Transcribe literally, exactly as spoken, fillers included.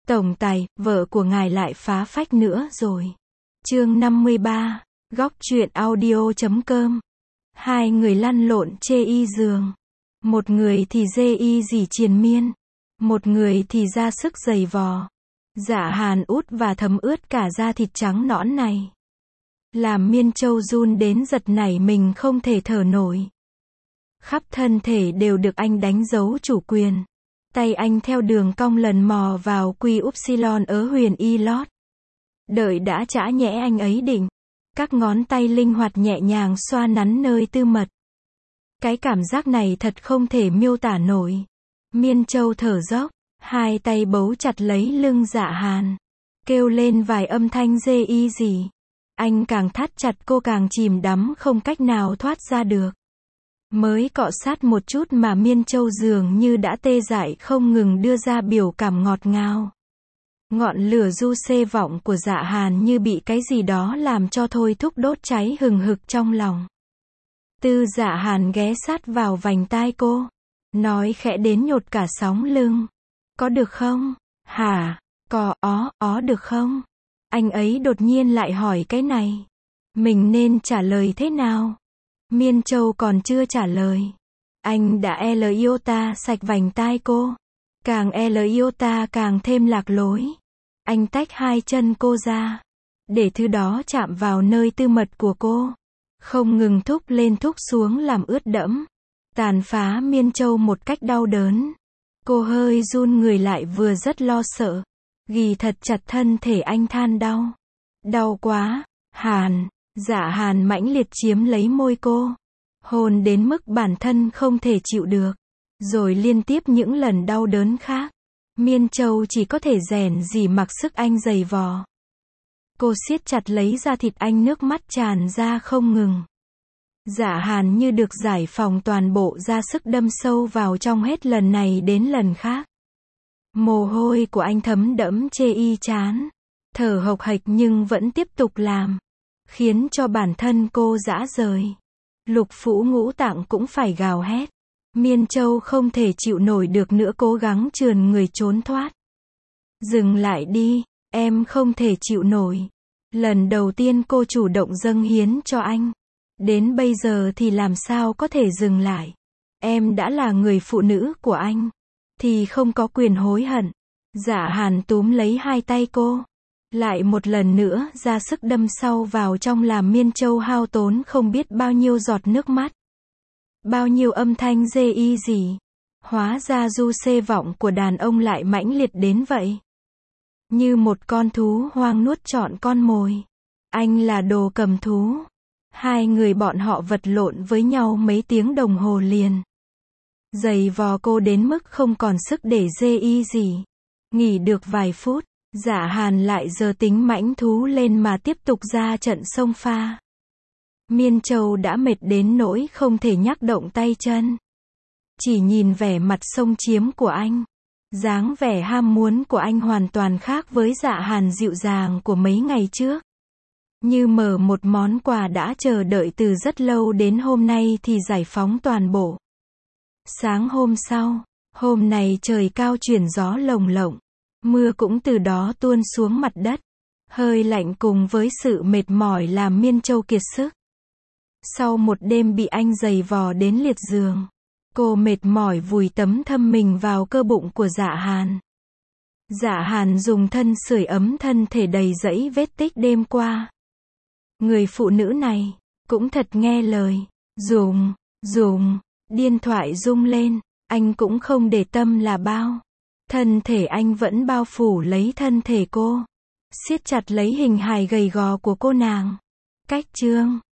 Tổng tài, vợ của ngài lại phá phách nữa rồi. Chương năm mươi ba, góc truyện audio chấm com. Hai người lăn lộn chê y giường. Một người thì dê y dỉ triền miên. Một người thì ra sức giày vò. Dạ hàn út và thấm ướt cả da thịt trắng nõn này. Làm Miên Châu run đến giật nảy mình không thể thở nổi. Khắp thân thể đều được anh đánh dấu chủ quyền. Tay anh theo đường cong lần mò vào quy upsilon ớ huyền y lót. Đợi đã chã nhẽ anh ấy định. Các ngón tay linh hoạt nhẹ nhàng xoa nắn nơi tư mật. Cái cảm giác này thật không thể miêu tả nổi. Miên Châu thở dốc, hai tay bấu chặt lấy lưng Dạ Hàn. Kêu lên vài âm thanh dê y gì. Anh càng thắt chặt cô càng chìm đắm không cách nào thoát ra được. Mới cọ sát một chút mà Miên Châu dường như đã tê dại không ngừng đưa ra biểu cảm ngọt ngào. Ngọn lửa du xê vọng của Dạ Hàn như bị cái gì đó làm cho thôi thúc đốt cháy hừng hực trong lòng. Tư Dạ Hàn ghé sát vào vành tai cô. Nói khẽ đến nhột cả sóng lưng. Có được không? Hả? Có ó, ó được không? Anh ấy đột nhiên lại hỏi cái này. Mình nên trả lời thế nào? Miên Châu còn chưa trả lời. Anh đã el iota sạch vành tai cô. Càng el iota càng thêm lạc lối. Anh tách hai chân cô ra. Để thứ đó chạm vào nơi tư mật của cô. Không ngừng thúc lên thúc xuống làm ướt đẫm. Tàn phá Miên Châu một cách đau đớn. Cô hơi run người lại vừa rất lo sợ. Ghi thật chặt thân thể anh than đau. Đau quá. Hàn. Dạ Hàn mãnh liệt chiếm lấy môi cô. Hôn đến mức bản thân không thể chịu được. Rồi liên tiếp những lần đau đớn khác. Miên Châu chỉ có thể rèn rỉ mặc sức anh giày vò. Cô siết chặt lấy da thịt anh, nước mắt tràn ra không ngừng. Dạ Hàn như được giải phóng toàn bộ, ra sức đâm sâu vào trong hết lần này đến lần khác. Mồ hôi của anh thấm đẫm chê y chán. Thở hộc hạch nhưng vẫn tiếp tục làm. Khiến cho bản thân cô rã rời. Lục phủ ngũ tạng cũng phải gào hét. Miên Châu không thể chịu nổi được nữa, cố gắng trườn người trốn thoát. Dừng lại đi, em không thể chịu nổi. Lần đầu tiên cô chủ động dâng hiến cho anh. Đến bây giờ thì làm sao có thể dừng lại. Em đã là người phụ nữ của anh. Thì không có quyền hối hận. Dạ Hàn túm lấy hai tay cô. Lại một lần nữa ra sức đâm sâu vào trong, làm Miên Châu hao tốn không biết bao nhiêu giọt nước mắt. Bao nhiêu âm thanh dê y gì. Hóa ra du xê vọng của đàn ông lại mãnh liệt đến vậy. Như một con thú hoang nuốt trọn con mồi. Anh là đồ cầm thú. Hai người bọn họ vật lộn với nhau mấy tiếng đồng hồ liền. Giày vò cô đến mức không còn sức để dê y gì. Nghỉ được vài phút. Dạ Hàn lại giơ tính mãnh thú lên mà tiếp tục ra trận xông pha. Miên Châu đã mệt đến nỗi không thể nhắc động tay chân. Chỉ nhìn vẻ mặt xông chiếm của anh. Dáng vẻ ham muốn của anh hoàn toàn khác với Dạ Hàn dịu dàng của mấy ngày trước. Như mở một món quà đã chờ đợi từ rất lâu đến hôm nay thì giải phóng toàn bộ. Sáng hôm sau, hôm này trời cao chuyển gió lồng lộng. Mưa cũng từ đó tuôn xuống mặt đất. Hơi lạnh cùng với sự mệt mỏi làm Miên Châu kiệt sức. Sau một đêm bị anh giày vò đến liệt giường, cô mệt mỏi vùi tấm thâm mình vào cơ bụng của Dạ Hàn. Dạ Hàn dùng thân sưởi ấm thân thể đầy dẫy vết tích đêm qua. Người phụ nữ này cũng thật nghe lời. Dùng, dùng, điện thoại rung lên, anh cũng không để tâm là bao. Thân thể anh vẫn bao phủ lấy thân thể cô. Siết chặt lấy hình hài gầy gò của cô nàng. Cách chương